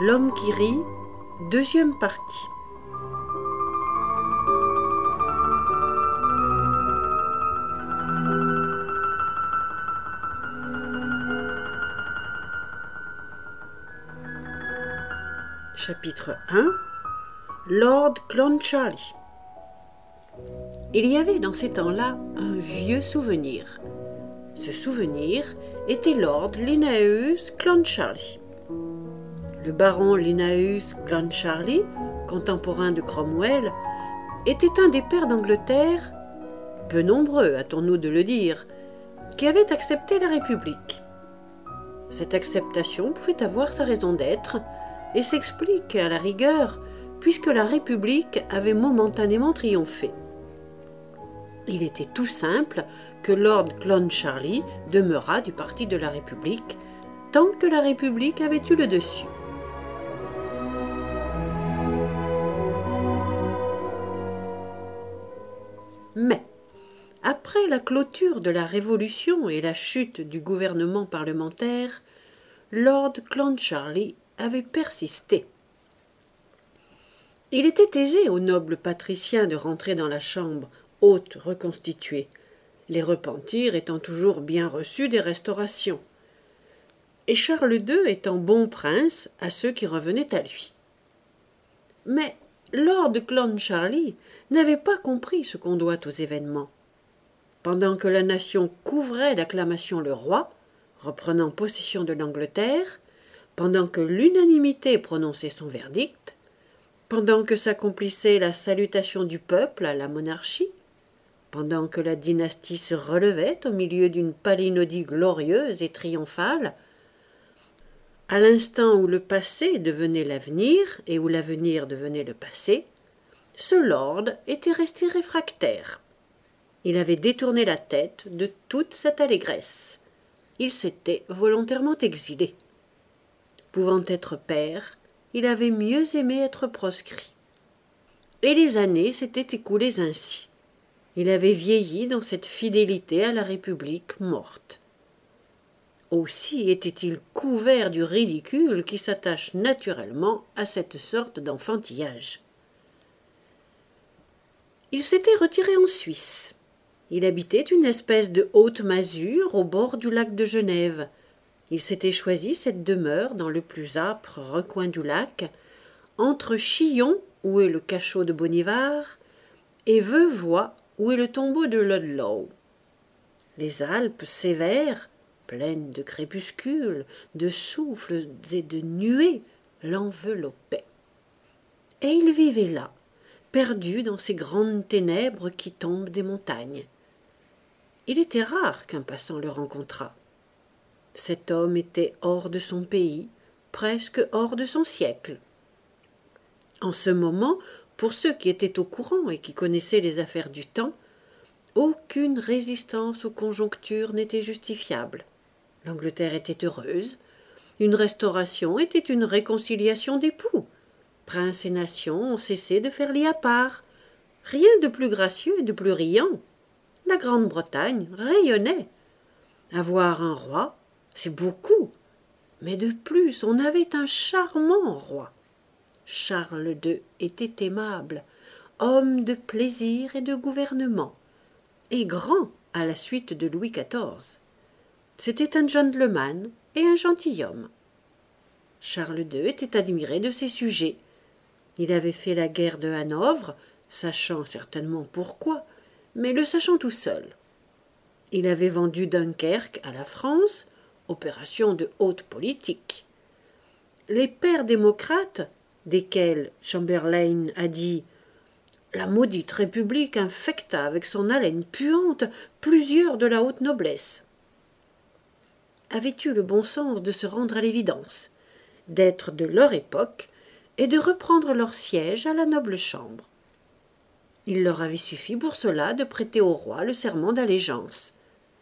L'homme qui rit, deuxième partie. Chapitre 1. Lord Clancharlie. Il y avait dans ces temps-là un vieux souvenir. Ce souvenir était Lord Linnaeus Clancharlie. Le baron Linnaeus Clancharlie, contemporain de Cromwell, était un des pairs d'Angleterre, peu nombreux, hâtons-nous de le dire, qui avaient accepté la République. Cette acceptation pouvait avoir sa raison d'être et s'explique à la rigueur puisque la République avait momentanément triomphé. Il était tout simple que Lord Clancharlie demeurât du parti de la République tant que la République avait eu le dessus. Mais, après la clôture de la Révolution et la chute du gouvernement parlementaire, Lord Clancharlie avait persisté. Il était aisé aux nobles patriciens de rentrer dans la chambre haute reconstituée, les repentirs étant toujours bien reçus des restaurations, et Charles II étant bon prince à ceux qui revenaient à lui. Mais Lord Clancharlie n'avait pas compris ce qu'on doit aux événements. Pendant que la nation couvrait d'acclamations le roi, reprenant possession de l'Angleterre, pendant que l'unanimité prononçait son verdict, pendant que s'accomplissait la salutation du peuple à la monarchie, pendant que la dynastie se relevait au milieu d'une palinodie glorieuse et triomphale, à l'instant où le passé devenait l'avenir et où l'avenir devenait le passé, ce lord était resté réfractaire. Il avait détourné la tête de toute cette allégresse. Il s'était volontairement exilé. Pouvant être père, il avait mieux aimé être proscrit. Et les années s'étaient écoulées ainsi. Il avait vieilli dans cette fidélité à la République morte. Aussi était-il couvert du ridicule qui s'attache naturellement à cette sorte d'enfantillage. Il s'était retiré en Suisse. Il habitait une espèce de haute masure au bord du lac de Genève. Il s'était choisi cette demeure dans le plus âpre recoin du lac, entre Chillon, où est le cachot de Bonivard, et Vevois, où est le tombeau de Ludlow. Les Alpes sévères, pleines de crépuscules, de souffles et de nuées, l'enveloppaient. Et il vivait là, perdu dans ces grandes ténèbres qui tombent des montagnes. Il était rare qu'un passant le rencontrât. Cet homme était hors de son pays, presque hors de son siècle. En ce moment, pour ceux qui étaient au courant et qui connaissaient les affaires du temps, aucune résistance aux conjonctures n'était justifiable. L'Angleterre était heureuse, une restauration était une réconciliation d'époux. Princes et nations ont cessé de faire lit à part. Rien de plus gracieux et de plus riant. La Grande-Bretagne rayonnait. Avoir un roi, c'est beaucoup, mais de plus on avait un charmant roi. Charles II était aimable, homme de plaisir et de gouvernement, et grand à la suite de Louis XIV. C'était un gentleman et un gentilhomme. Charles II était admiré de ses sujets. Il avait fait la guerre de Hanovre, sachant certainement pourquoi, mais le sachant tout seul. Il avait vendu Dunkerque à la France, opération de haute politique. Les pères démocrates, desquels Chamberlain a dit « La maudite République infecta avec son haleine puante plusieurs de la haute noblesse », avaient eu le bon sens de se rendre à l'évidence, d'être de leur époque et de reprendre leur siège à la noble chambre. Il leur avait suffi pour cela de prêter au roi le serment d'allégeance.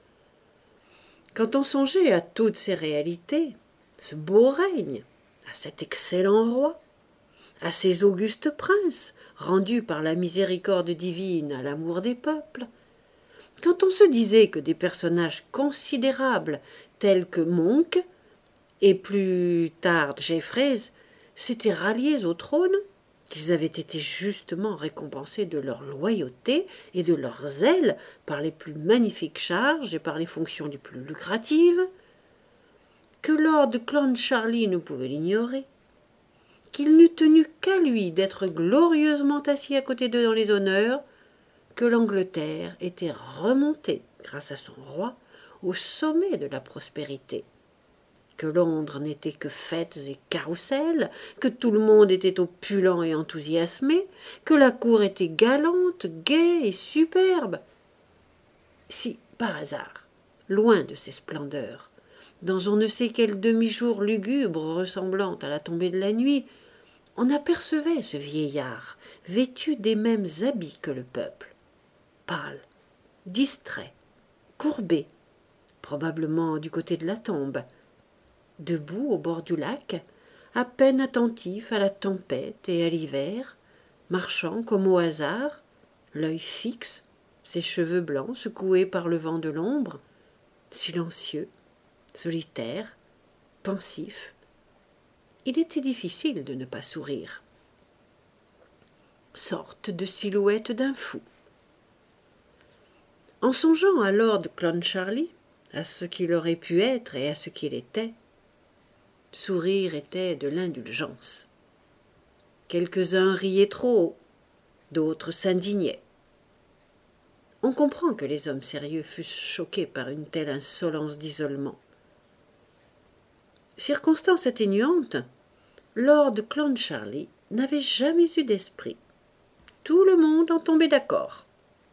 Quand on songeait à toutes ces réalités, ce beau règne, à cet excellent roi, à ces augustes princes, rendus par la miséricorde divine à l'amour des peuples, quand on se disait que des personnages considérables tels que Monk et plus tard Jeffreys s'étaient ralliés au trône, qu'ils avaient été justement récompensés de leur loyauté et de leur zèle par les plus magnifiques charges et par les fonctions les plus lucratives, que Lord Clancharlie ne pouvait l'ignorer, qu'il n'eût tenu qu'à lui d'être glorieusement assis à côté d'eux dans les honneurs, que l'Angleterre était remontée, grâce à son roi, au sommet de la prospérité, que Londres n'était que fêtes et carrousels, que tout le monde était opulent et enthousiasmé, que la cour était galante, gaie et superbe. Si, par hasard, loin de ces splendeurs, dans on ne sait quel demi-jour lugubre ressemblant à la tombée de la nuit, on apercevait ce vieillard, vêtu des mêmes habits que le peuple, pâle, distrait, courbé, probablement du côté de la tombe, debout au bord du lac, à peine attentif à la tempête et à l'hiver, marchant comme au hasard, l'œil fixe, ses cheveux blancs secoués par le vent de l'ombre, silencieux, solitaire, pensif. Il était difficile de ne pas sourire. Sorte de silhouette d'un fou. En songeant à Lord Clancharlie, à ce qu'il aurait pu être et à ce qu'il était, sourire était de l'indulgence. Quelques-uns riaient trop haut, d'autres s'indignaient. On comprend que les hommes sérieux fussent choqués par une telle insolence d'isolement. Circonstance atténuante, Lord Clancharlie n'avait jamais eu d'esprit. Tout le monde en tombait d'accord.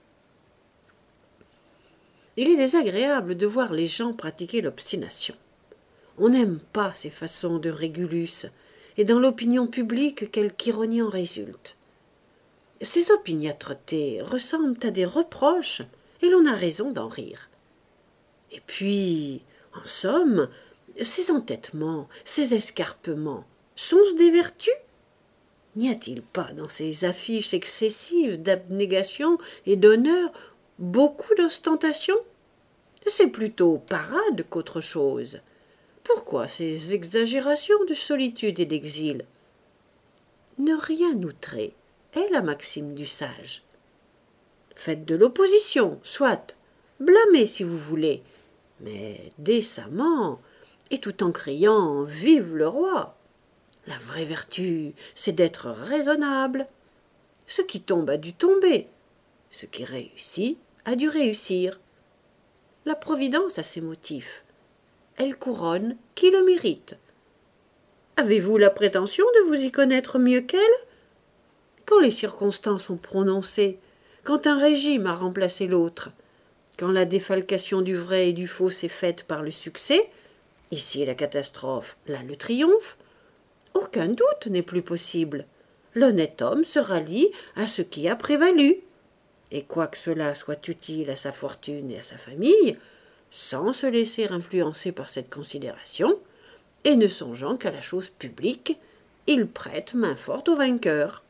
Il est désagréable de voir les gens pratiquer l'obstination. On n'aime pas ces façons de Régulus, et dans l'opinion publique, quelque ironie en résulte. Ces opiniâtretés ressemblent à des reproches, et l'on a raison d'en rire. Et puis, en somme, ces entêtements, ces escarpements, sont-ce des vertus? N'y a-t-il pas dans ces affiches excessives d'abnégation et d'honneur beaucoup d'ostentation? C'est plutôt parade qu'autre chose. Pourquoi ces exagérations de solitude et d'exil? Ne rien outrer est la maxime du sage. Faites de l'opposition, soit, blâmez si vous voulez, mais décemment, et tout en criant « Vive le roi !» La vraie vertu, c'est d'être raisonnable. Ce qui tombe a dû tomber. Ce qui réussit a dû réussir. La Providence a ses motifs. Elle couronne qui le mérite. Avez-vous la prétention de vous y connaître mieux qu'elle? Quand les circonstances sont prononcées, quand un régime a remplacé l'autre, quand la défalcation du vrai et du faux s'est faite par le succès, ici la catastrophe, là le triomphe, aucun doute n'est plus possible. L'honnête homme se rallie à ce qui a prévalu. Et quoique cela soit utile à sa fortune et à sa famille, sans se laisser influencer par cette considération, et ne songeant qu'à la chose publique, il prête main forte au vainqueur.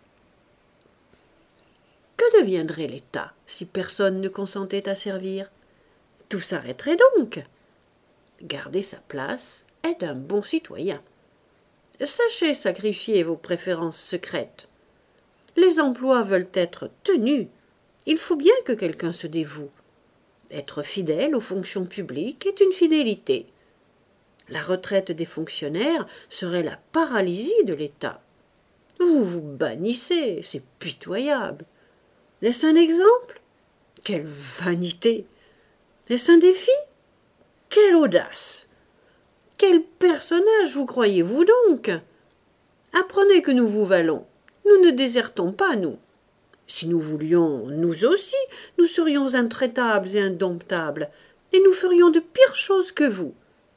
Que deviendrait l'État si personne ne consentait à servir? Tout s'arrêterait donc. Garder sa place est d'un bon citoyen. Sachez sacrifier vos préférences secrètes. Les emplois veulent être tenus. Il faut bien que quelqu'un se dévoue. Être fidèle aux fonctions publiques est une fidélité. La retraite des fonctionnaires serait la paralysie de l'État. Vous vous bannissez, c'est pitoyable. Est-ce un exemple? Quelle vanité! Est-ce un défi? Quelle audace! Quel personnage vous croyez-vous donc? Apprenez que nous vous valons. Nous ne désertons pas, nous. Si nous voulions, nous aussi, nous serions intraitables et indomptables, et nous ferions de pires choses que vous.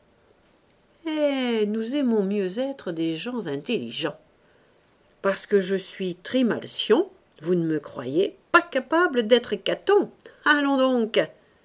Et nous aimons mieux être des gens intelligents. Parce que je suis Trimalcion, vous ne me croyez pas capable d'être Caton. Allons donc!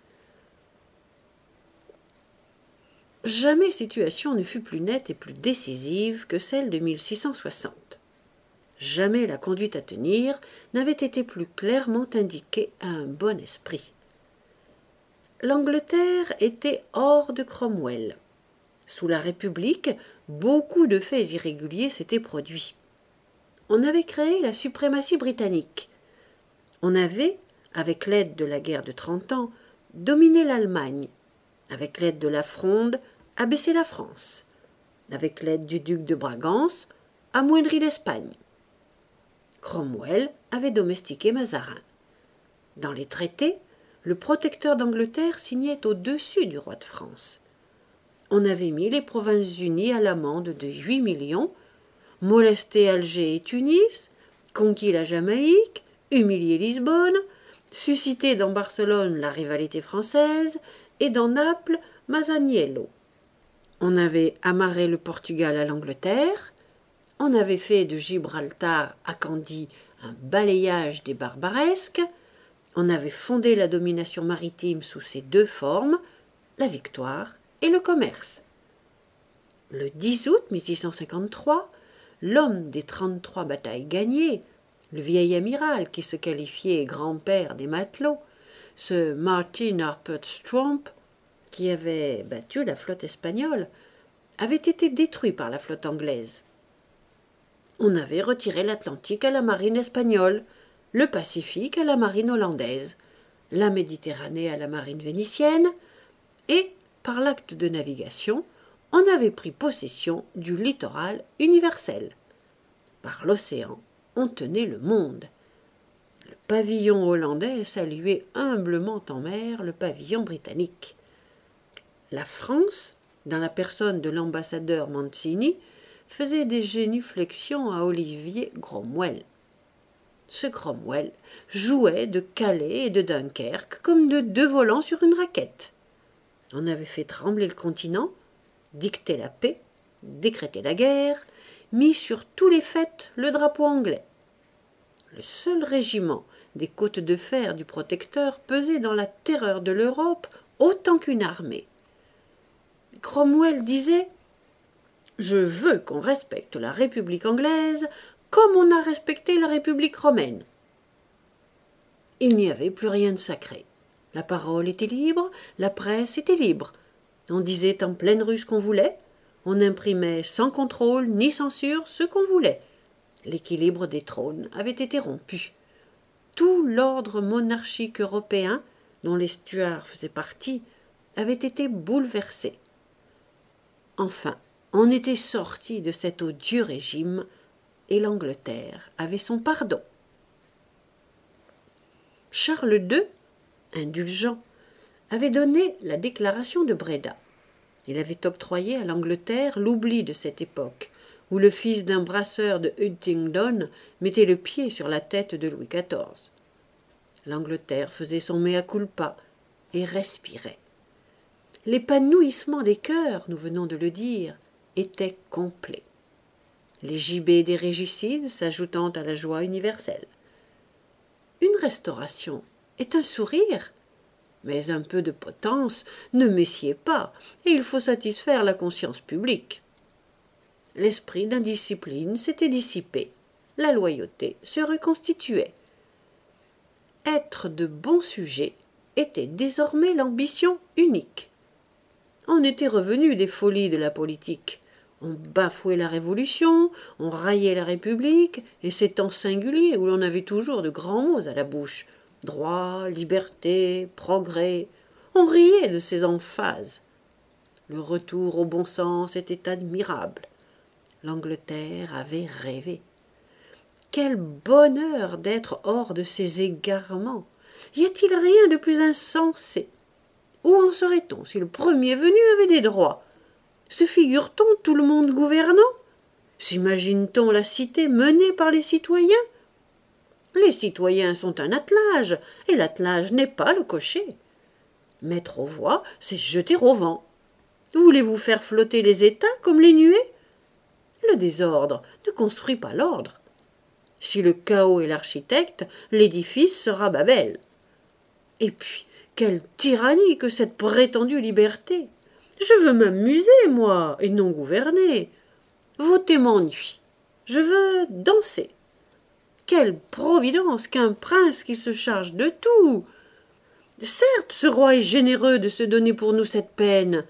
Jamais situation ne fut plus nette et plus décisive que celle de 1660. Jamais la conduite à tenir n'avait été plus clairement indiquée à un bon esprit. L'Angleterre était hors de Cromwell. Sous la République, beaucoup de faits irréguliers s'étaient produits. On avait créé la suprématie britannique. On avait, avec l'aide de la guerre de 30 ans, dominé l'Allemagne. Avec l'aide de la Fronde, abaissé la France. Avec l'aide du duc de Bragance, amoindri l'Espagne. Cromwell avait domestiqué Mazarin. Dans les traités, le protecteur d'Angleterre signait au-dessus du roi de France. On avait mis les Provinces-Unies à l'amende de 8 millions, molesté Alger et Tunis, conquis la Jamaïque, humilié Lisbonne, suscité dans Barcelone la rivalité française et dans Naples Masaniello. On avait amarré le Portugal à l'Angleterre, on avait fait de Gibraltar à Candie un balayage des barbaresques, on avait fondé la domination maritime sous ses deux formes, la victoire et le commerce. Le 10 août 1653, l'homme des 33 batailles gagnées, le vieil amiral qui se qualifiait grand-père des matelots, ce Martin Harpert Stromp, qui avait battu la flotte espagnole, avait été détruit par la flotte anglaise. On avait retiré l'Atlantique à la marine espagnole, le Pacifique à la marine hollandaise, la Méditerranée à la marine vénitienne, et, par l'acte de navigation, on avait pris possession du littoral universel. Par l'océan, on tenait le monde. Le pavillon hollandais saluait humblement en mer le pavillon britannique. La France, dans la personne de l'ambassadeur Mancini, faisait des génuflexions à Olivier Cromwell. Ce Cromwell jouait de Calais et de Dunkerque comme de deux volants sur une raquette. On avait fait trembler le continent, dicté la paix, décrété la guerre, mis sur tous les faits le drapeau anglais. Le seul régiment des côtes de fer du protecteur pesait dans la terreur de l'Europe autant qu'une armée. Cromwell disait « Je veux qu'on respecte la République anglaise comme on a respecté la République romaine. » Il n'y avait plus rien de sacré. La parole était libre, la presse était libre. On disait en pleine rue ce qu'on voulait, on imprimait sans contrôle ni censure ce qu'on voulait. L'équilibre des trônes avait été rompu. Tout l'ordre monarchique européen, dont les Stuarts faisaient partie, avait été bouleversé. Enfin, on était sorti de cet odieux régime et l'Angleterre avait son pardon. Charles II, indulgent, avait donné la déclaration de Breda. Il avait octroyé à l'Angleterre l'oubli de cette époque, où le fils d'un brasseur de Huntingdon mettait le pied sur la tête de Louis XIV. L'Angleterre faisait son mea culpa et respirait. L'épanouissement des cœurs, nous venons de le dire, était complet. Les gibets des régicides s'ajoutant à la joie universelle. Une restauration est un sourire, mais un peu de potence ne messied pas, et il faut satisfaire la conscience publique. L'esprit d'indiscipline s'était dissipé, la loyauté se reconstituait. Être de bons sujets était désormais l'ambition unique. On était revenu des folies de la politique. On bafouait la Révolution, on raillait la République, et ces temps singuliers où l'on avait toujours de grands mots à la bouche. Droit, liberté, progrès. On riait de ces emphases. Le retour au bon sens était admirable. L'Angleterre avait rêvé. Quel bonheur d'être hors de ces égarements! Y a-t-il rien de plus insensé? Où en serait-on si le premier venu avait des droits? Se figure-t-on tout le monde gouvernant? S'imagine-t-on la cité menée par les citoyens? Les citoyens sont un attelage, et l'attelage n'est pas le cocher. Mettre aux voix, c'est jeter au vent. Voulez-vous faire flotter les États comme les nuées? Le désordre ne construit pas l'ordre. Si le chaos est l'architecte, l'édifice sera Babel. Et puis, quelle tyrannie que cette prétendue liberté! Je veux m'amuser, moi, et non gouverner. Voter m'ennuie. Je veux danser. Quelle providence qu'un prince qui se charge de tout! Certes, ce roi est généreux de se donner pour nous cette peine,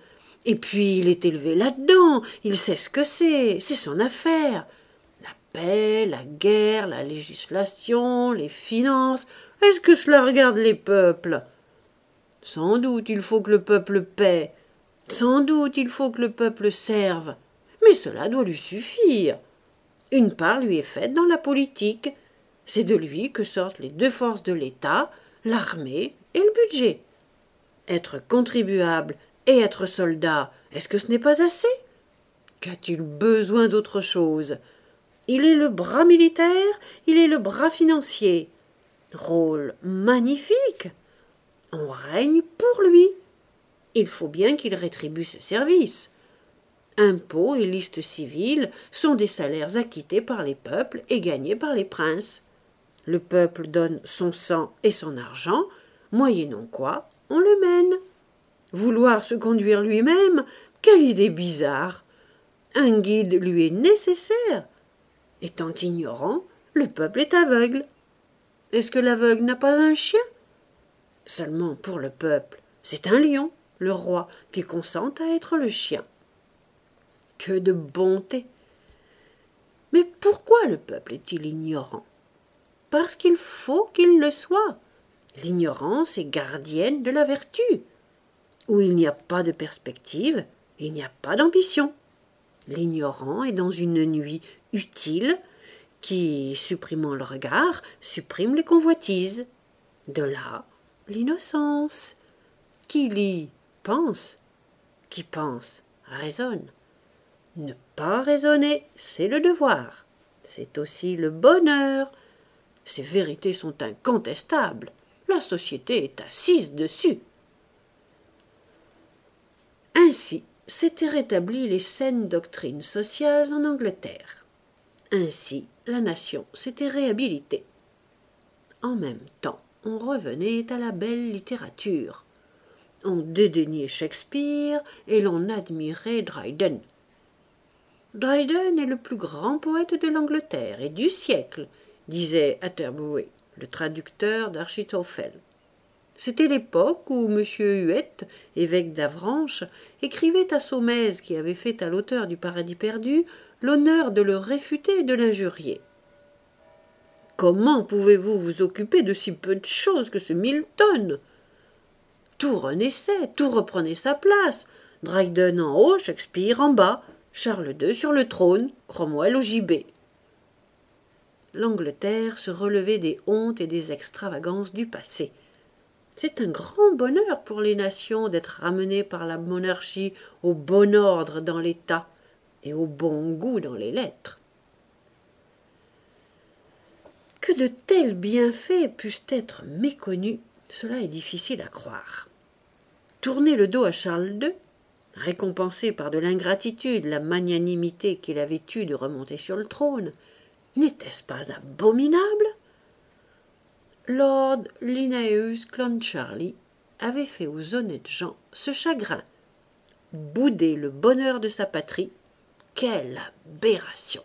Et puis il est élevé là-dedans, il sait ce que c'est son affaire. La paix, la guerre, la législation, les finances, est-ce que cela regarde les peuples? Sans doute il faut que le peuple paie, sans doute il faut que le peuple serve, mais cela doit lui suffire. Une part lui est faite dans la politique, c'est de lui que sortent les deux forces de l'État, l'armée et le budget. Être contribuable et être soldat, est-ce que ce n'est pas assez? Qu'a-t-il besoin d'autre chose? Il est le bras militaire, il est le bras financier. Rôle magnifique. On règne pour lui. Il faut bien qu'il rétribue ce service. Impôts et listes civiles sont des salaires acquittés par les peuples et gagnés par les princes. Le peuple donne son sang et son argent, moyennant quoi on le mène. Vouloir se conduire lui-même, quelle idée bizarre! Un guide lui est nécessaire. Étant ignorant, le peuple est aveugle. Est-ce que l'aveugle n'a pas un chien? Seulement pour le peuple, c'est un lion, le roi, qui consent à être le chien. Que de bonté! Mais pourquoi le peuple est-il ignorant? Parce qu'il faut qu'il le soit. L'ignorance est gardienne de la vertu. Où il n'y a pas de perspective, il n'y a pas d'ambition. L'ignorant est dans une nuit utile qui, supprimant le regard, supprime les convoitises. De là, l'innocence. Qui lit, pense. Qui pense, raisonne. Ne pas raisonner, c'est le devoir. C'est aussi le bonheur. Ces vérités sont incontestables. La société est assise dessus. Ainsi s'étaient rétablies les saines doctrines sociales en Angleterre. Ainsi la nation s'était réhabilitée. En même temps, on revenait à la belle littérature. On dédaignait Shakespeare et l'on admirait Dryden. Dryden est le plus grand poète de l'Angleterre et du siècle, disait Atterbury, le traducteur d'Achitophel. C'était l'époque où M. Huette, évêque d'Avranches, écrivait à Saumaise, qui avait fait à l'auteur du Paradis perdu l'honneur de le réfuter et de l'injurier. Comment pouvez-vous vous occuper de si peu de choses que ce Milton? Tout renaissait, tout reprenait sa place. Dryden en haut, Shakespeare en bas, Charles II sur le trône, Cromwell au gibet. L'Angleterre se relevait des hontes et des extravagances du passé. C'est un grand bonheur pour les nations d'être ramenées par la monarchie au bon ordre dans l'État et au bon goût dans les lettres. Que de tels bienfaits puissent être méconnus, cela est difficile à croire. Tourner le dos à Charles II, récompensé par de l'ingratitude la magnanimité qu'il avait eue de remonter sur le trône, n'était-ce pas abominable? Lord Linnaeus Clancharlie avait fait aux honnêtes gens ce chagrin. Bouder le bonheur de sa patrie, quelle aberration!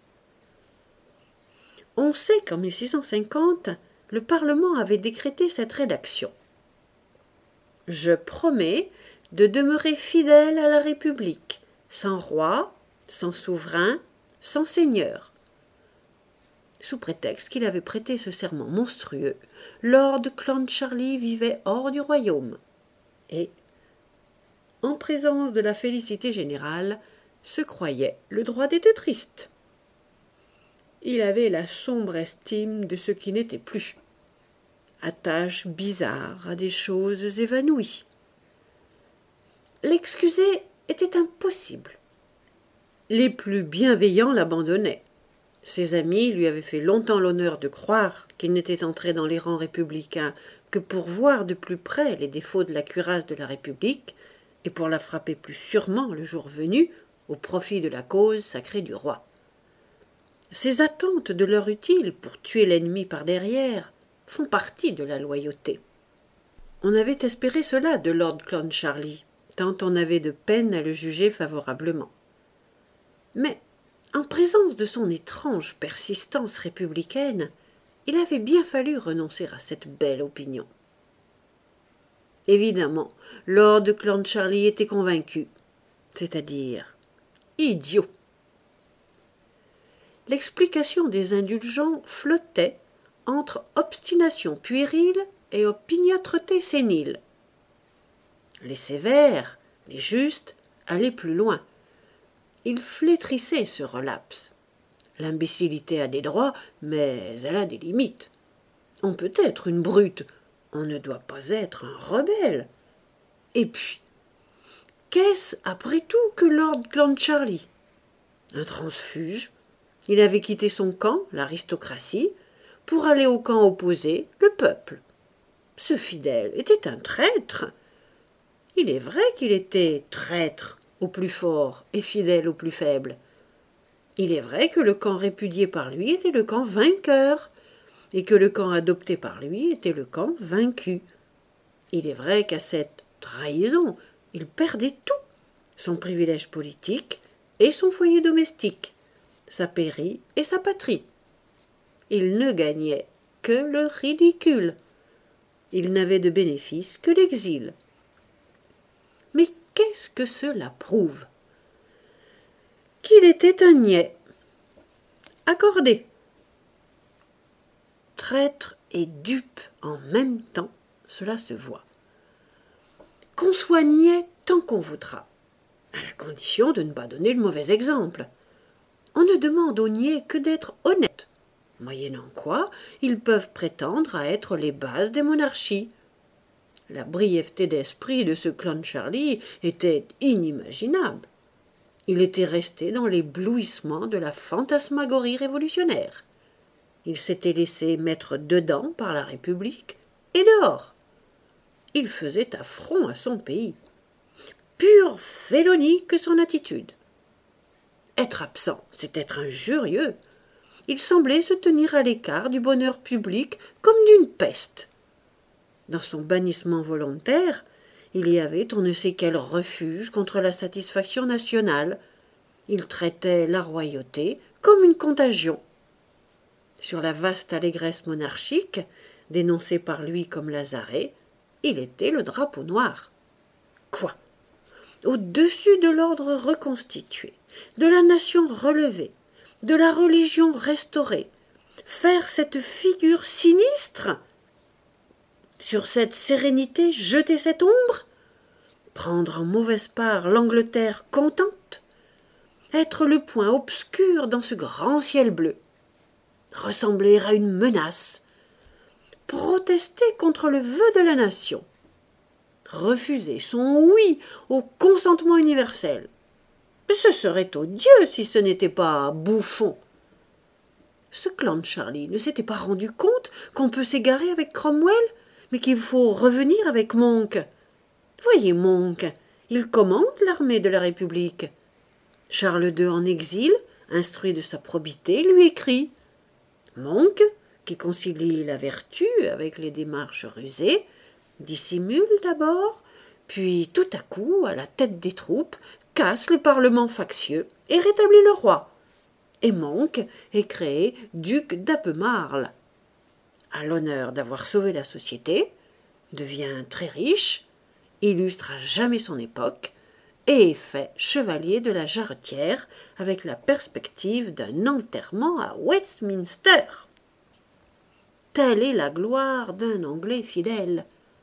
On sait qu'en 1650, le Parlement avait décrété cette rédaction. Je promets de demeurer fidèle à la République, sans roi, sans souverain, sans seigneur. Sous prétexte qu'il avait prêté ce serment monstrueux, Lord Clancharlie vivait hors du royaume. Et, en présence de la félicité générale, se croyait le droit d'être triste. Il avait la sombre estime de ce qui n'était plus, attache bizarre à des choses évanouies. L'excuser était impossible. Les plus bienveillants l'abandonnaient. Ses amis lui avaient fait longtemps l'honneur de croire qu'il n'était entré dans les rangs républicains que pour voir de plus près les défauts de la cuirasse de la République et pour la frapper plus sûrement le jour venu au profit de la cause sacrée du roi. Ces attentes de l'heure utile pour tuer l'ennemi par derrière font partie de la loyauté. On avait espéré cela de Lord Clancharlie, tant on avait de peine à le juger favorablement. Mais en présence de son étrange persistance républicaine, il avait bien fallu renoncer à cette belle opinion. Évidemment, Lord Clancharlie était convaincu. c'est-à-dire idiot. L'explication des indulgents flottait entre obstination puérile et opiniâtreté sénile. Les sévères, les justes, allaient plus loin. Ils flétrissaient ce relapse. L'imbécilité a des droits, mais elle a des limites. On peut être une brute, on ne doit pas être un rebelle. Et puis, qu'est-ce après tout que Lord Clancharlie? Un transfuge. Il avait quitté son camp, l'aristocratie, pour aller au camp opposé, le peuple. Ce fidèle était un traître. Il est vrai qu'il était traître au plus fort et fidèle au plus faible. Il est vrai que le camp répudié par lui était le camp vainqueur, et que le camp adopté par lui était le camp vaincu. Il est vrai qu'à cette trahison, il perdait tout, son privilège politique et son foyer domestique, sa pairie et sa patrie. Il ne gagnait que le ridicule. Il n'avait de bénéfice que l'exil. Mais qu'est-ce que cela prouve? Qu'il était un niais. Accordé. Traître et dupe en même temps, cela se voit. Qu'on soit niais tant qu'on voudra, à la condition de ne pas donner le mauvais exemple. On ne demande aux niais que d'être honnêtes, moyennant quoi ils peuvent prétendre à être les bases des monarchies. La brièveté d'esprit de ce Clancharlie était inimaginable. Il était resté dans l'éblouissement de la fantasmagorie révolutionnaire. Il s'était laissé mettre dedans par la République et dehors. Il faisait affront à son pays. Pure félonie que son attitude. Être absent, c'est être injurieux. Il semblait se tenir à l'écart du bonheur public comme d'une peste. Dans son bannissement volontaire, il y avait on ne sait quel refuge contre la satisfaction nationale. Il traitait la royauté comme une contagion. Sur la vaste allégresse monarchique, dénoncée par lui comme Lazaret, il était le drapeau noir. Quoi? Au-dessus de l'ordre reconstitué, de la nation relevée, de la religion restaurée, faire cette figure sinistre? Sur cette sérénité jeter cette ombre? Prendre en mauvaise part l'Angleterre contente? Être le point obscur dans ce grand ciel bleu? Ressembler à une menace? Protester contre le vœu de la nation? Refuser son oui au consentement universel? Ce serait odieux si ce n'était pas bouffon. Ce Clancharlie ne s'était pas rendu compte qu'on peut s'égarer avec Cromwell, mais qu'il faut revenir avec Monk. Voyez Monk, il commande l'armée de la République. Charles II en exil, instruit de sa probité, lui écrit. Monk, qui concilie la vertu avec les démarches rusées, dissimule d'abord, puis tout à coup, à la tête des troupes, casse le parlement factieux et rétablit le roi. Et Monk est créé duc d'Albemarle. A l'honneur d'avoir sauvé la société, devient très riche, illustre à jamais son époque, et est fait chevalier de la Jarretière avec la perspective d'un enterrement à Westminster. Telle est la gloire d'un Anglais fidèle.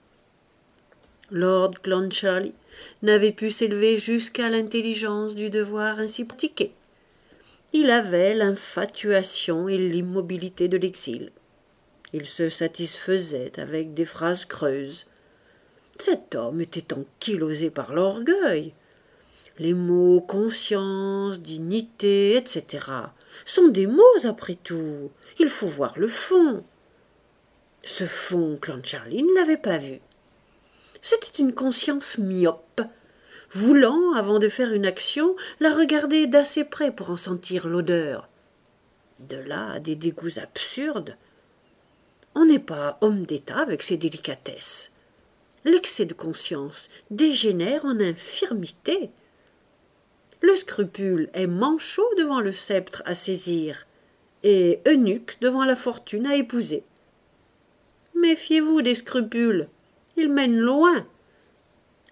Lord Clancharlie n'avait pu s'élever jusqu'à l'intelligence du devoir ainsi pratiqué. Il avait l'infatuation et l'immobilité de l'exil. Il se satisfaisait avec des phrases creuses. Cet homme était ankylosé par l'orgueil. Les mots conscience, dignité, etc. sont des mots après tout. Il faut voir le fond. Ce fond, Clancharlie ne l'avait pas vu. C'était une conscience myope, voulant, avant de faire une action, la regarder d'assez près pour en sentir l'odeur. De là à des dégoûts absurdes. On n'est pas homme d'État avec ses délicatesses. L'excès de conscience dégénère en infirmité. Le scrupule est manchot devant le sceptre à saisir et eunuque devant la fortune à épouser. Méfiez-vous des scrupules, ils mènent loin.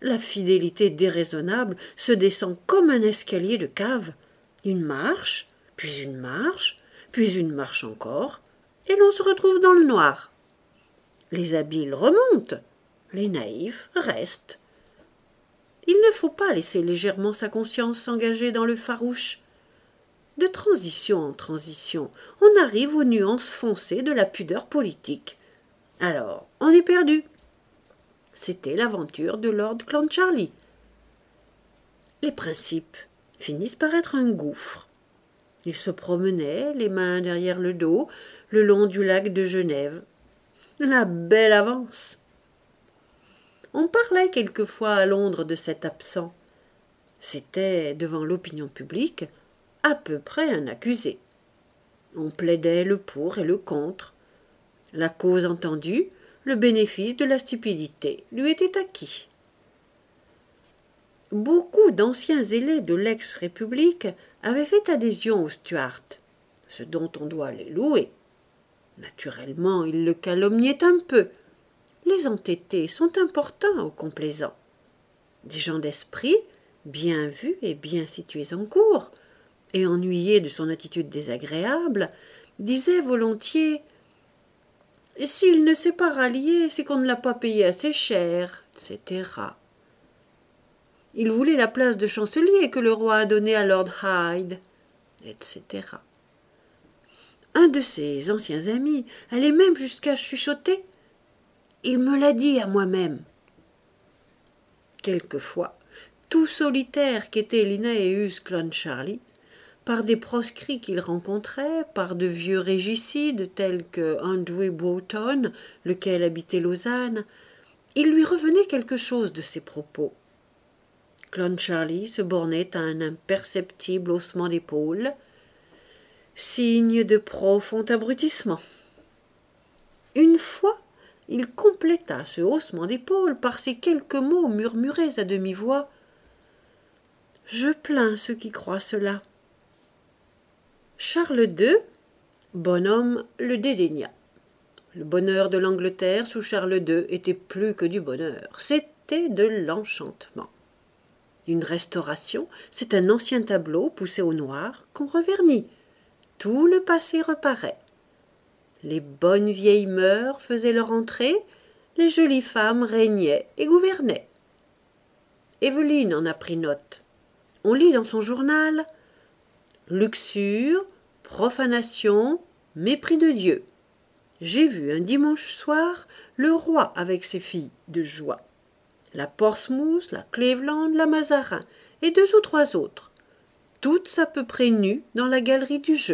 La fidélité déraisonnable se descend comme un escalier de cave. Une marche, puis une marche, puis une marche encore, et l'on se retrouve dans le noir. Les habiles remontent, les naïfs restent. Il ne faut pas laisser légèrement sa conscience s'engager dans le farouche. De transition en transition, on arrive aux nuances foncées de la pudeur politique. Alors, on est perdu. C'était l'aventure de Lord Clancharlie. Les principes finissent par être un gouffre. Il se promenait, les mains derrière le dos, le long du lac de Genève. La belle avance. On parlait quelquefois à Londres de cet absent. C'était, devant l'opinion publique, à peu près un accusé. On plaidait le pour et le contre. La cause entendue, le bénéfice de la stupidité lui était acquis. Beaucoup d'anciens zélés de l'ex-république avaient fait adhésion aux Stuart, ce dont on doit les louer. Naturellement, ils le calomniaient un peu. Les entêtés sont importants aux complaisants. Des gens d'esprit, bien vus et bien situés en cour, et ennuyés de son attitude désagréable, disaient volontiers « S'il ne s'est pas rallié, c'est qu'on ne l'a pas payé assez cher, etc. » Il voulait la place de chancelier que le roi a donnée à Lord Hyde, etc. Un de ses anciens amis allait même jusqu'à chuchoter « Il me l'a dit à moi-même ». Quelquefois, tout solitaire qu'était Linnaeus Clancharlie, par des proscrits qu'il rencontrait, par de vieux régicides tels que Andrew Broughton, lequel habitait Lausanne, il lui revenait quelque chose de ses propos. Clancharlie se bornait à un imperceptible haussement d'épaules, signe de profond abrutissement. Une fois, il compléta ce haussement d'épaules par ces quelques mots murmurés à demi-voix. « Je plains ceux qui croient cela. » Charles II, bonhomme, le dédaigna. Le bonheur de l'Angleterre sous Charles II était plus que du bonheur, c'était de l'enchantement. Une restauration, c'est un ancien tableau poussé au noir qu'on revernit. Tout le passé reparaît. Les bonnes vieilles mœurs faisaient leur entrée, les jolies femmes régnaient et gouvernaient. Évelyne en a pris note. On lit dans son journal « Luxure, profanation, mépris de Dieu. J'ai vu un dimanche soir le roi avec ses filles de joie. La Portsmouth, la Cleveland, la Mazarin et 2 ou 3 autres, toutes à peu près nues dans la galerie du jeu. »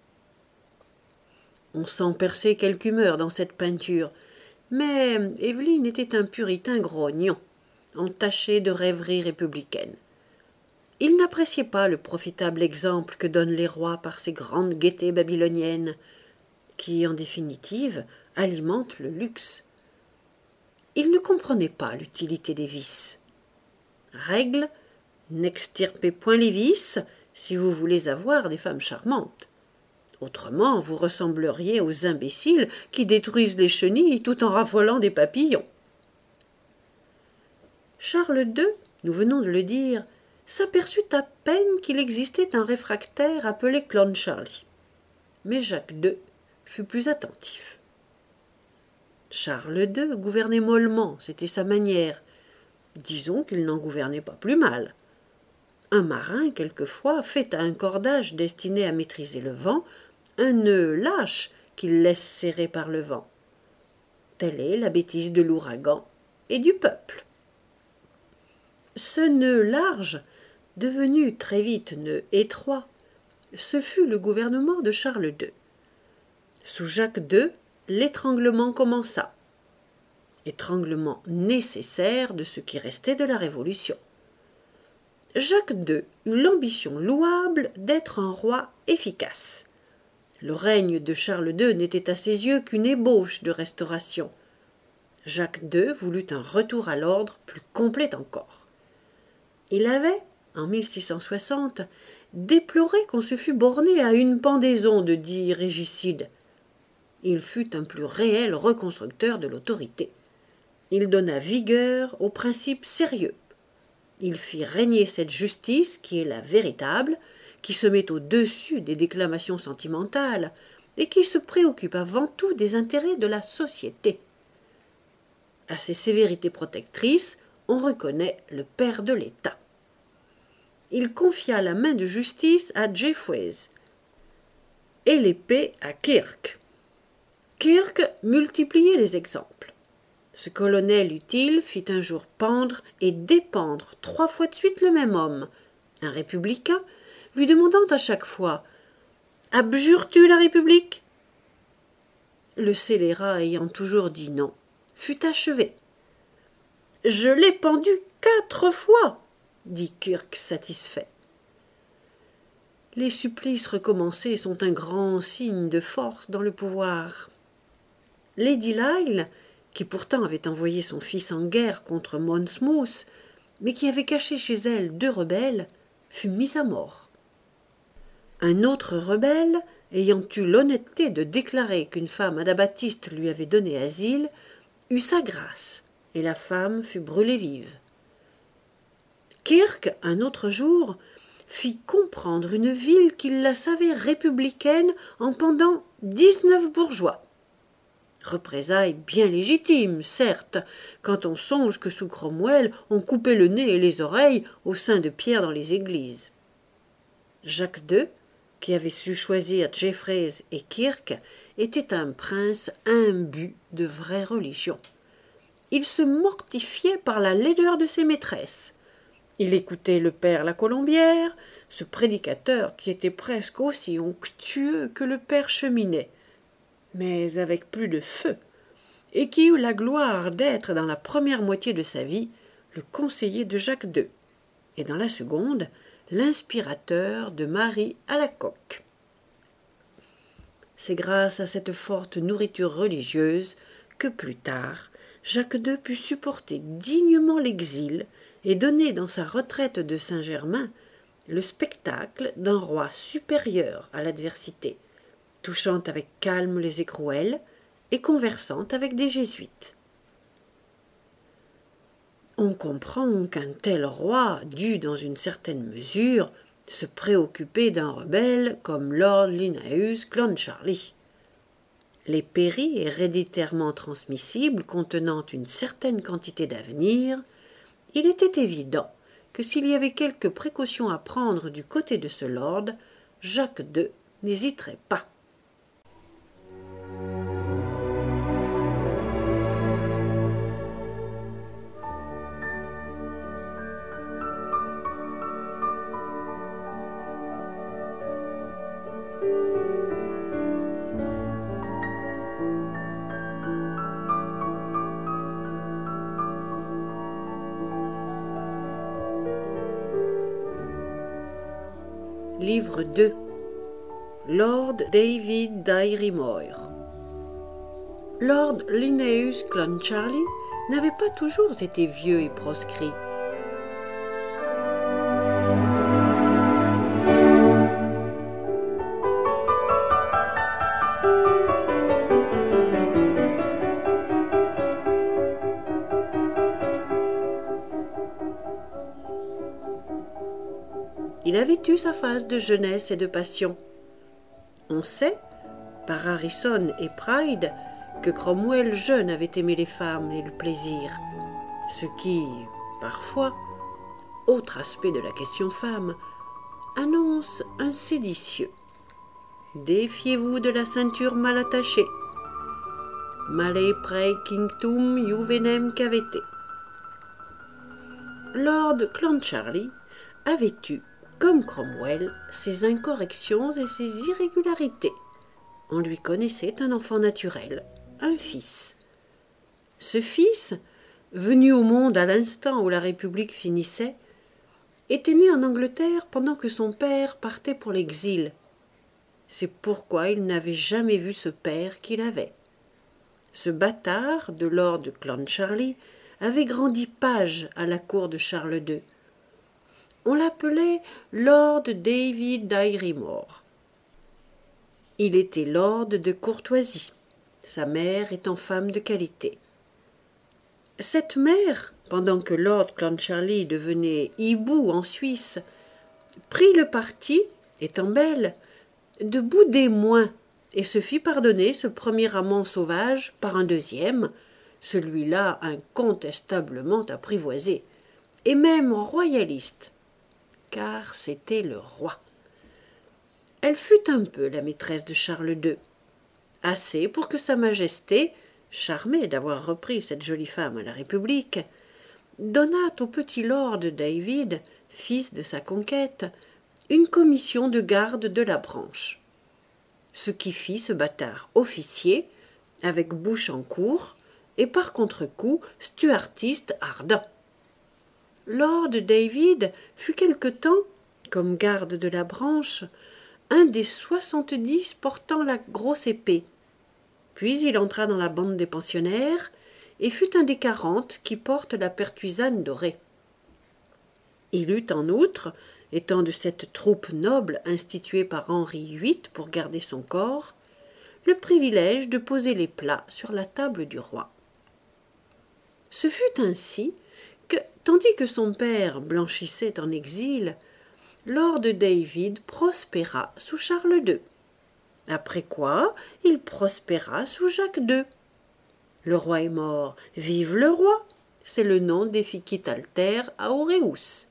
On sent percer quelque humeur dans cette peinture, mais Évelyne était un puritain grognon, entaché de rêveries républicaines. Il n'appréciait pas le profitable exemple que donnent les rois par ces grandes gaietés babyloniennes, qui, en définitive, alimentent le luxe. Il ne comprenait pas l'utilité des vices. Règle, n'extirpez point les vices si vous voulez avoir des femmes charmantes. Autrement, vous ressembleriez aux imbéciles qui détruisent les chenilles tout en raffolant des papillons. Charles II, nous venons de le dire, s'aperçut à peine qu'il existait un réfractaire appelé Clancharlie. Mais Jacques II fut plus attentif. Charles II gouvernait mollement, c'était sa manière. Disons qu'il n'en gouvernait pas plus mal. Un marin, quelquefois, fait à un cordage destiné à maîtriser le vent un nœud lâche qu'il laisse serrer par le vent. Telle est la bêtise de l'ouragan et du peuple. Ce nœud large, devenu très vite nœud étroit, ce fut le gouvernement de Charles II. Sous Jacques II, l'étranglement commença. Étranglement nécessaire de ce qui restait de la Révolution. Jacques II eut l'ambition louable d'être un roi efficace. Le règne de Charles II n'était à ses yeux qu'une ébauche de restauration. Jacques II voulut un retour à l'ordre plus complet encore. Il avait, en 1660, déploré qu'on se fût borné à une pendaison de dits régicides. Il fut un plus réel reconstructeur de l'autorité. Il donna vigueur aux principes sérieux. Il fit régner cette justice qui est la véritable, qui se met au-dessus des déclamations sentimentales et qui se préoccupe avant tout des intérêts de la société. À ces sévérités protectrices, on reconnaît le père de l'État. Il confia la main de justice à Jeffreys et l'épée à Kirke. Kirke multipliait les exemples. Ce colonel utile fit un jour pendre et dépendre 3 fois de suite le même homme, un républicain, lui demandant à chaque fois « Abjures-tu la République ?» Le scélérat ayant toujours dit non, fut achevé. « Je l'ai pendu 4 fois !» dit Kirke satisfait. Les supplices recommencés sont un grand signe de force dans le pouvoir. Lady Lisle, qui pourtant avait envoyé son fils en guerre contre Monmouth, mais qui avait caché chez elle 2 rebelles, fut mise à mort. Un autre rebelle, ayant eu l'honnêteté de déclarer qu'une femme anabaptiste lui avait donné asile, eut sa grâce, et la femme fut brûlée vive. Kirke, un autre jour, fit comprendre une ville qu'il la savait républicaine en pendant 19 bourgeois. Représailles bien légitimes, certes, quand on songe que sous Cromwell on coupait le nez et les oreilles au sein de pierre dans les églises. Jacques II, qui avait su choisir Jeffreys et Kirke, était un prince imbu de vraie religion. Il se mortifiait par la laideur de ses maîtresses. Il écoutait le père La Colombière, ce prédicateur qui était presque aussi onctueux que le père Cheminet, mais avec plus de feu, et qui eut la gloire d'être dans la première moitié de sa vie le conseiller de Jacques II, et dans la seconde l'inspirateur de Marie Alacoque. C'est grâce à cette forte nourriture religieuse que plus tard Jacques II put supporter dignement l'exil et donner dans sa retraite de Saint-Germain le spectacle d'un roi supérieur à l'adversité, touchant avec calme les écrouelles et conversant avec des jésuites. On comprend qu'un tel roi dut, dans une certaine mesure, se préoccuper d'un rebelle comme Lord Linnaeus Clancharlie. Les pairies héréditairement transmissibles contenant une certaine quantité d'avenir, il était évident que s'il y avait quelques précautions à prendre du côté de ce lord, Jacques II n'hésiterait pas. Livre 2. Lord David Dirry-Moir. Lord Linnaeus Clancharlie n'avait pas toujours été vieux et proscrit. Il avait eu sa phase de jeunesse et de passion. On sait, par Harrison et Pride, que Cromwell jeune avait aimé les femmes et le plaisir, ce qui, parfois, autre aspect de la question femme, annonce un séditieux. Défiez-vous de la ceinture mal attachée. Male prae cinctum juvenem cavete. Lord Clancharlie avait eu, comme Cromwell, ses incorrections et ses irrégularités. On lui connaissait un enfant naturel, un fils. Ce fils, venu au monde à l'instant où la République finissait, était né en Angleterre pendant que son père partait pour l'exil. C'est pourquoi il n'avait jamais vu ce père qu'il avait. Ce bâtard de Lord Clancharlie avait grandi page à la cour de Charles II. On l'appelait Lord David Dirry-Moir. Il était lord de courtoisie, sa mère étant femme de qualité. Cette mère, pendant que Lord Clancharlie devenait hibou en Suisse, prit le parti, étant belle, de bouder moins et se fit pardonner ce premier amant sauvage par un deuxième, celui-là incontestablement apprivoisé, et même royaliste, car c'était le roi. Elle fut un peu la maîtresse de Charles II, assez pour que Sa Majesté, charmée d'avoir repris cette jolie femme à la République, donnât au petit lord David, fils de sa conquête, une commission de garde de la branche. Ce qui fit ce bâtard officier, avec bouche en cour, et par contre-coup stuartiste ardent. Lord David fut quelque temps, comme garde de la branche, un des 70 portant la grosse épée. Puis il entra dans la bande des pensionnaires et fut un des 40 qui portent la pertuisane dorée. Il eut en outre, étant de cette troupe noble instituée par Henri VIII pour garder son corps, le privilège de poser les plats sur la table du roi. Ce fut ainsi que, tandis que son père blanchissait en exil, Lord David prospéra sous Charles II. Après quoi, il prospéra sous Jacques II. Le roi est mort, vive le roi, c'est le nom d'Efficit-Alter Aureus.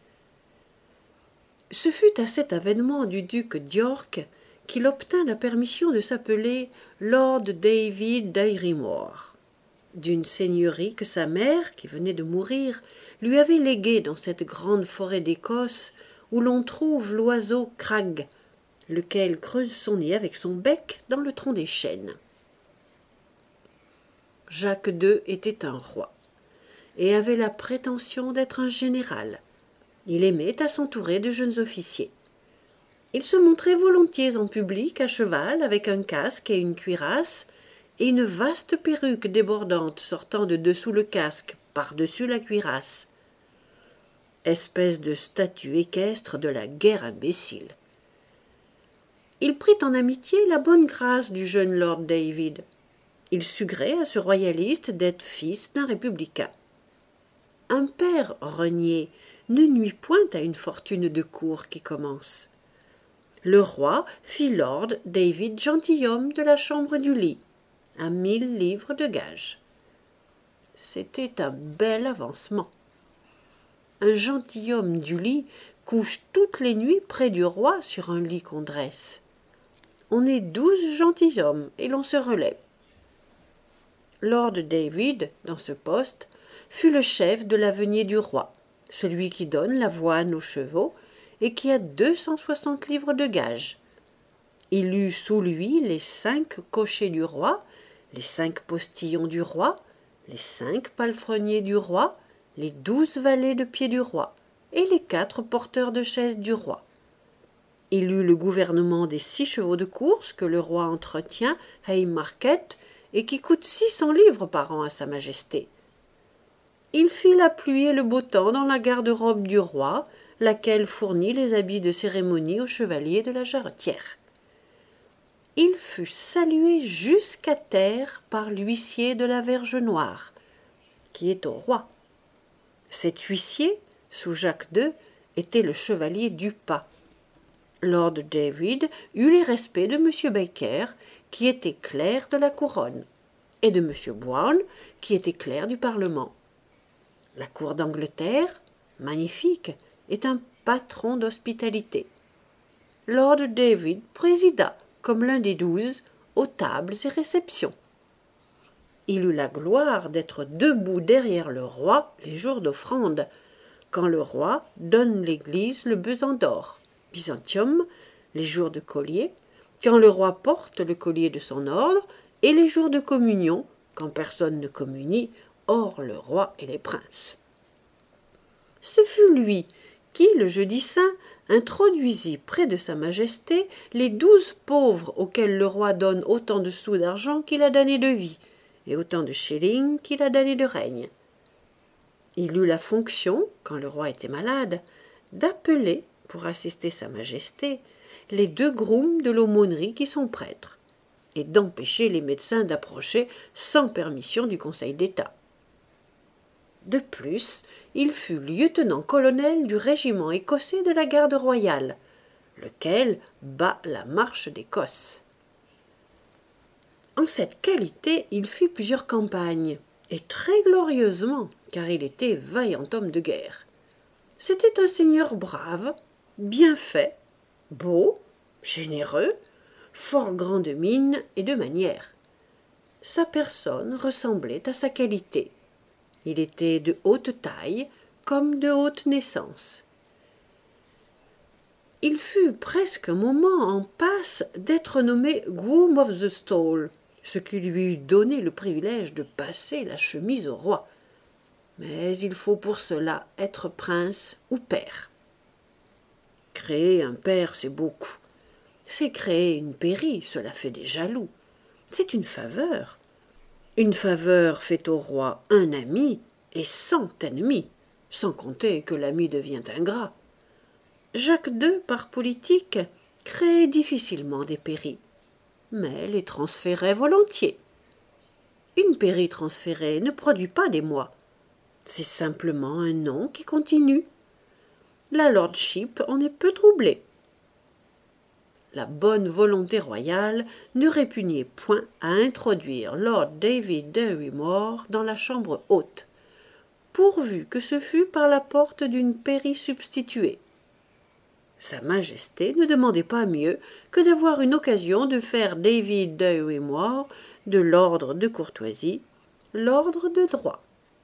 Ce fut à cet avènement du duc d'York qu'il obtint la permission de s'appeler Lord David d'Airymore, d'une seigneurie que sa mère, qui venait de mourir, lui avait léguée dans cette grande forêt d'Écosse où l'on trouve l'oiseau crag, lequel creuse son nez avec son bec dans le tronc des chênes. Jacques II était un roi, et avait la prétention d'être un général. Il aimait à s'entourer de jeunes officiers. Il se montrait volontiers en public à cheval avec un casque et une cuirasse, et une vaste perruque débordante sortant de dessous le casque, par-dessus la cuirasse. Espèce de statue équestre de la guerre imbécile. Il prit en amitié la bonne grâce du jeune Lord David. Il sut gré à ce royaliste d'être fils d'un républicain. Un père renié ne nuit point à une fortune de cour qui commence. Le roi fit Lord David gentilhomme de la chambre du lit, à 1000 livres de gages. C'était un bel avancement. Un gentilhomme du lit couche toutes les nuits près du roi sur un lit qu'on dresse. On est 12 gentilshommes et l'on se relaie. Lord David, dans ce poste, fut le chef de l'avenier du roi, celui qui donne l'avoine aux chevaux et qui a 260 livres de gages. Il eut sous lui les 5 cochers du roi, les 5 postillons du roi, les 5 palefreniers du roi, les 12 valets de pied du roi et les 4 porteurs de chaises du roi. Il eut le gouvernement des 6 chevaux de course que le roi entretient à Haymarket et qui coûtent 600 livres par an à Sa Majesté. Il fit la pluie et le beau temps dans la garde-robe du roi, laquelle fournit les habits de cérémonie aux chevaliers de la jarretière. Il fut salué jusqu'à terre par l'huissier de la Verge Noire, qui est au roi. Cet huissier, sous Jacques II, était le chevalier Dupas. Lord David eut les respects de M. Baker, qui était clerc de la couronne, et de M. Brown, qui était clerc du Parlement. La cour d'Angleterre, magnifique, est un patron d'hospitalité. Lord David présida, comme l'un des 12, aux tables et réceptions. Il eut la gloire d'être debout derrière le roi les jours d'offrande, quand le roi donne l'église le besan d'or, Byzantium, les jours de collier, quand le roi porte le collier de son ordre, et les jours de communion, quand personne ne communie, hors le roi et les princes. Ce fut lui qui, le jeudi saint, introduisit près de Sa Majesté les 12 pauvres auxquels le roi donne autant de sous d'argent qu'il a d'années de vie, et autant de shillings qu'il a d'années de règne. Il eut la fonction, quand le roi était malade, d'appeler, pour assister Sa Majesté, les 2 grooms de l'aumônerie qui sont prêtres, et d'empêcher les médecins d'approcher sans permission du Conseil d'État. De plus, il fut lieutenant-colonel du régiment écossais de la garde royale, lequel bat la marche d'Écosse. En cette qualité, il fit plusieurs campagnes, et très glorieusement, car il était vaillant homme de guerre. C'était un seigneur brave, bien fait, beau, généreux, fort grand de mine et de manières. Sa personne ressemblait à sa qualité. Il était de haute taille comme de haute naissance. Il fut presque un moment en passe d'être nommé Groom of the Stole, ce qui lui eût donné le privilège de passer la chemise au roi. Mais il faut pour cela être prince ou père. Créer un père, c'est beaucoup. C'est créer une pairie, cela fait des jaloux. C'est une faveur. Une faveur fait au roi un ami et 100 ennemis, sans compter que l'ami devient ingrat. Jacques II, par politique, créait difficilement des pairies, mais les transférait volontiers. Une pairie transférée ne produit pas d'émoi. C'est simplement un nom qui continue. La lordship en est peu troublée. La bonne volonté royale ne répugnait point à introduire Lord David Dirry-Moir dans la chambre haute, pourvu que ce fût par la porte d'une pairie substituée. Sa Majesté ne demandait pas mieux que d'avoir une occasion de faire David Dirry-Moir de l'ordre de courtoisie, l'ordre de droit.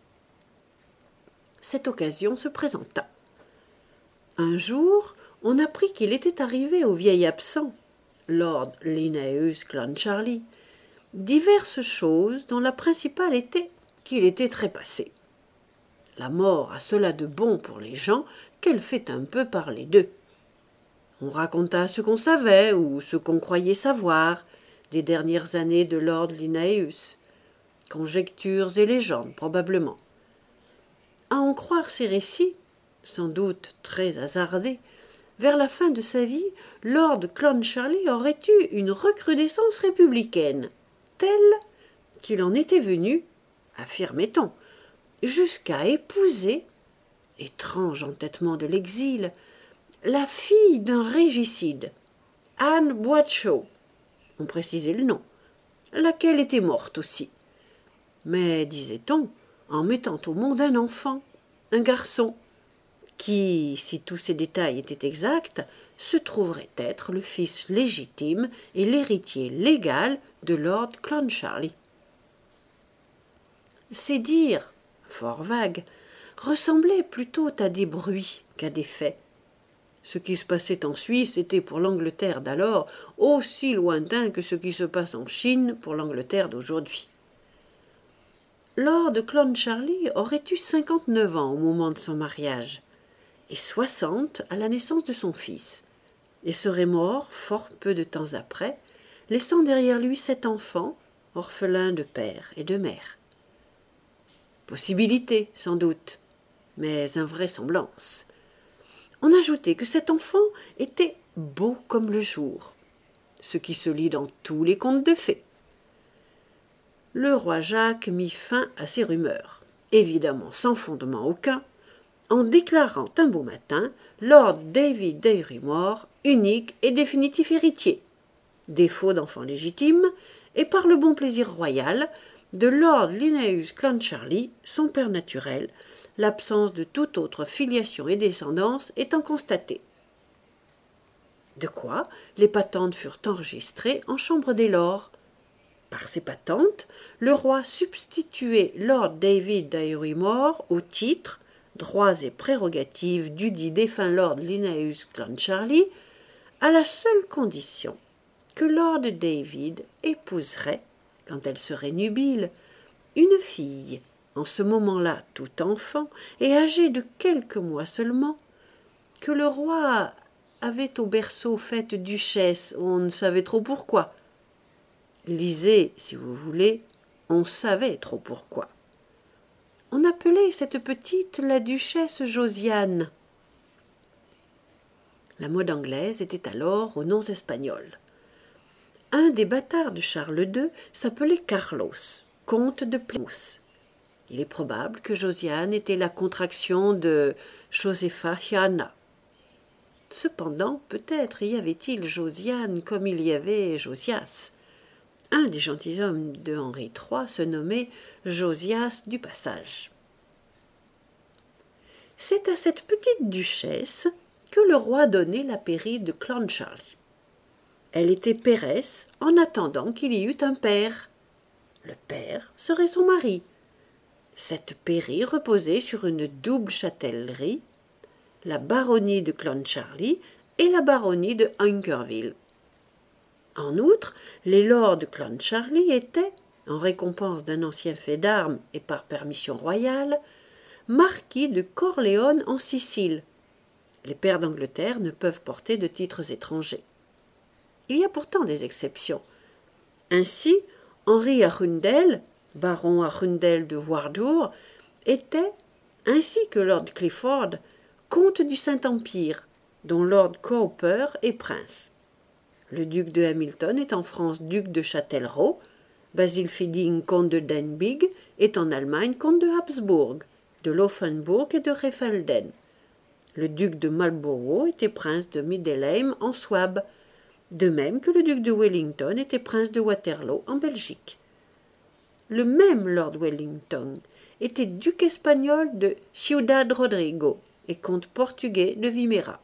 Cette occasion se présenta. Un jour, on apprit qu'il était arrivé au vieil absent, Lord Linnaeus Clancharlie, diverses choses dont la principale était qu'il était trépassé. La mort a cela de bon pour les gens qu'elle fait un peu parler d'eux. On raconta ce qu'on savait ou ce qu'on croyait savoir des dernières années de Lord Linnaeus, conjectures et légendes probablement. À en croire ces récits, sans doute très hasardés, vers la fin de sa vie, Lord Clancharlie aurait eu une recrudescence républicaine, telle qu'il en était venu, affirmait-on, jusqu'à épouser, étrange entêtement de l'exil, la fille d'un régicide, Anne Boitshaw, on précisait le nom, laquelle était morte aussi. Mais, disait-on, en mettant au monde un enfant, un garçon, qui, si tous ces détails étaient exacts, se trouverait être le fils légitime et l'héritier légal de Lord Clancharlie. Ces dires, fort vagues, ressemblaient plutôt à des bruits qu'à des faits. Ce qui se passait en Suisse était pour l'Angleterre d'alors aussi lointain que ce qui se passe en Chine pour l'Angleterre d'aujourd'hui. Lord Clancharlie aurait eu 59 ans au moment de son mariage, et 60 à la naissance de son fils, et serait mort fort peu de temps après, laissant derrière lui 7 enfants, orphelins de père et de mère. Possibilité, sans doute, mais invraisemblance. On ajoutait que cet enfant était beau comme le jour, ce qui se lit dans tous les contes de fées. Le roi Jacques mit fin à ces rumeurs, évidemment sans fondement aucun, en déclarant un beau matin Lord David Dirry-Moir unique et définitif héritier, défaut d'enfant légitime, et par le bon plaisir royal de Lord Linnaeus Clancharlie, son père naturel, l'absence de toute autre filiation et descendance étant constatée. De quoi les patentes furent enregistrées en chambre des lords. Par ces patentes, le roi substituait Lord David Dirry-Moir au titre, droits et prérogatives dudit défunt Lord Linnaeus Clancharlie, à la seule condition que Lord David épouserait, quand elle serait nubile, une fille, en ce moment-là tout enfant et âgée de quelques mois seulement, que le roi avait au berceau faite duchesse, on ne savait trop pourquoi. Lisez, si vous voulez, on savait trop pourquoi. On appelait cette petite la duchesse Josiane. La mode anglaise était alors aux noms espagnols. Un des bâtards de Charles II s'appelait Carlos, comte de Plymouth. Il est probable que Josiane était la contraction de Josepha Hiana. Cependant, peut-être y avait-il Josiane comme il y avait Josias. Un des gentilshommes de Henri III se nommait Josias du Passage. C'est à cette petite duchesse que le roi donnait la pairie de Clancharlie. Elle était pairesse en attendant qu'il y eût un père. Le père serait son mari. Cette pairie reposait sur une double châtellerie, la baronnie de Clancharlie et la baronnie de Hunkerville. En outre, les lords de Clancharlie étaient, en récompense d'un ancien fait d'armes et par permission royale, marquis de Corléone en Sicile. Les pairs d'Angleterre ne peuvent porter de titres étrangers. Il y a pourtant des exceptions. Ainsi, Henri Arundel, baron Arundel de Wardour, était, ainsi que Lord Clifford, comte du Saint-Empire, dont Lord Cowper est prince. Le duc de Hamilton est en France duc de Châtellerault, Basil Fielding, comte de Denbigh, est en Allemagne comte de Habsbourg, de Laufenbourg et de Rheinfelden. Le duc de Marlborough était prince de Middelheim en Souabe, de même que le duc de Wellington était prince de Waterloo en Belgique. Le même Lord Wellington était duc espagnol de Ciudad Rodrigo et comte portugais de Wimerra.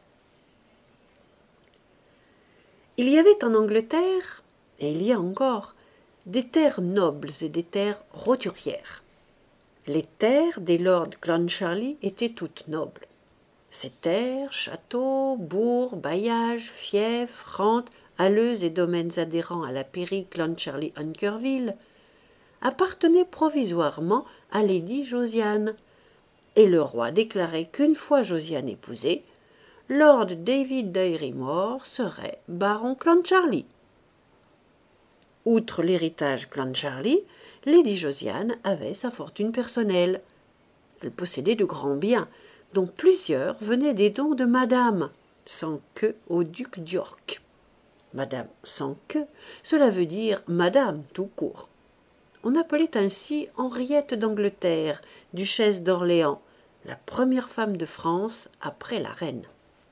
Il y avait en Angleterre, et il y a encore, des terres nobles et des terres roturières. Les terres des lords Clancharlie étaient toutes nobles. Ces terres, châteaux, bourgs, bailliages, fiefs, rentes, alleux et domaines adhérents à la pairie Clancharlie-Hunkerville appartenaient provisoirement à Lady Josiane, et le roi déclarait qu'une fois Josiane épousée, Lord David d'Airymore serait baron Clancharlie. Outre l'héritage Clancharlie, Lady Josiane avait sa fortune personnelle. Elle possédait de grands biens, dont plusieurs venaient des dons de Madame, sans queue au duc d'York. Madame sans queue, cela veut dire Madame tout court. On appelait ainsi Henriette d'Angleterre, duchesse d'Orléans, la première femme de France après la reine.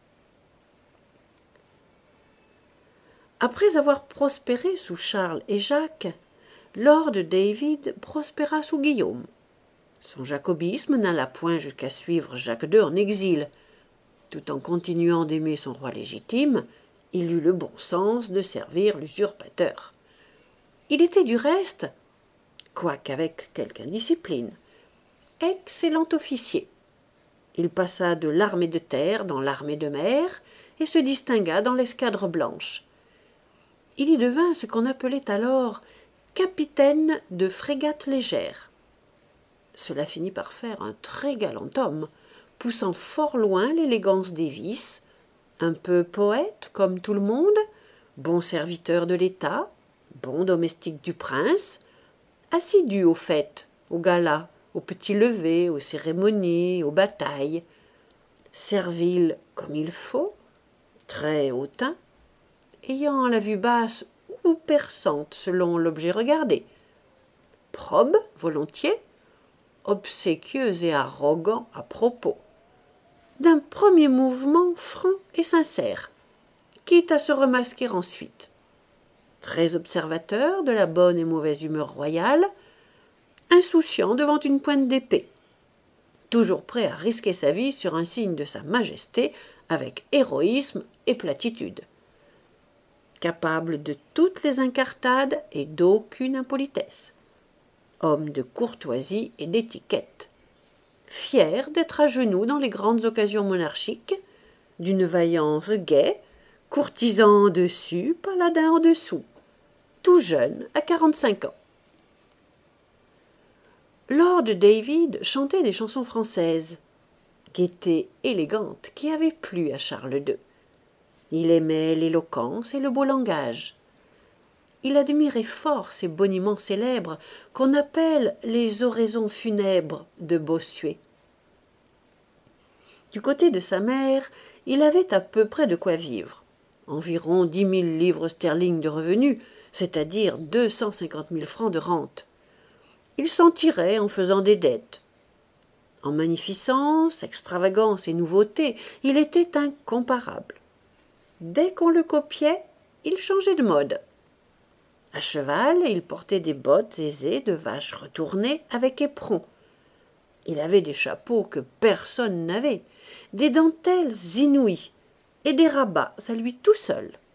Après avoir prospéré sous Charles et Jacques, Lord David prospéra sous Guillaume. Son jacobisme n'alla point jusqu'à suivre Jacques II en exil. Tout en continuant d'aimer son roi légitime, il eut le bon sens de servir l'usurpateur. Il était du reste, quoiqu'avec quelque indiscipline, excellent officier. Il passa de l'armée de terre dans l'armée de mer et se distingua dans l'escadre blanche. Il y devint ce qu'on appelait alors capitaine de frégate légère. Cela finit par faire un très galant homme, poussant fort loin l'élégance des vices, un peu poète comme tout le monde, bon serviteur de l'État, bon domestique du prince, assidu aux fêtes, aux galas, aux petits levers, aux cérémonies, aux batailles, servile comme il faut, très hautain, ayant la vue basse ou perçante selon l'objet regardé, probe volontiers, obséquieux et arrogant à propos, d'un premier mouvement franc et sincère, quitte à se remasquer ensuite, très observateur de la bonne et mauvaise humeur royale, insouciant devant une pointe d'épée, toujours prêt à risquer sa vie sur un signe de sa majesté avec héroïsme et platitude, capable de toutes les incartades et d'aucune impolitesse, homme de courtoisie et d'étiquette, fier d'être à genoux dans les grandes occasions monarchiques, d'une vaillance gaie, courtisan en dessus, paladin en dessous, tout jeune, à 45 ans. Lord David chantait des chansons françaises, gaieté élégante qui avait plu à Charles II. Il aimait l'éloquence et le beau langage. Il admirait fort ces boniments célèbres qu'on appelle les oraisons funèbres de Bossuet. Du côté de sa mère, il avait à peu près de quoi vivre, environ 10 000 livres sterling de revenus, c'est-à-dire 250 000 francs de rente. Il s'en tirait en faisant des dettes. En magnificence, extravagance et nouveauté, il était incomparable. Dès qu'on le copiait, il changeait de mode. À cheval, il portait des bottes aisées de vache retournées avec éperon. Il avait des chapeaux que personne n'avait, des dentelles inouïes et des rabats à lui tout seul.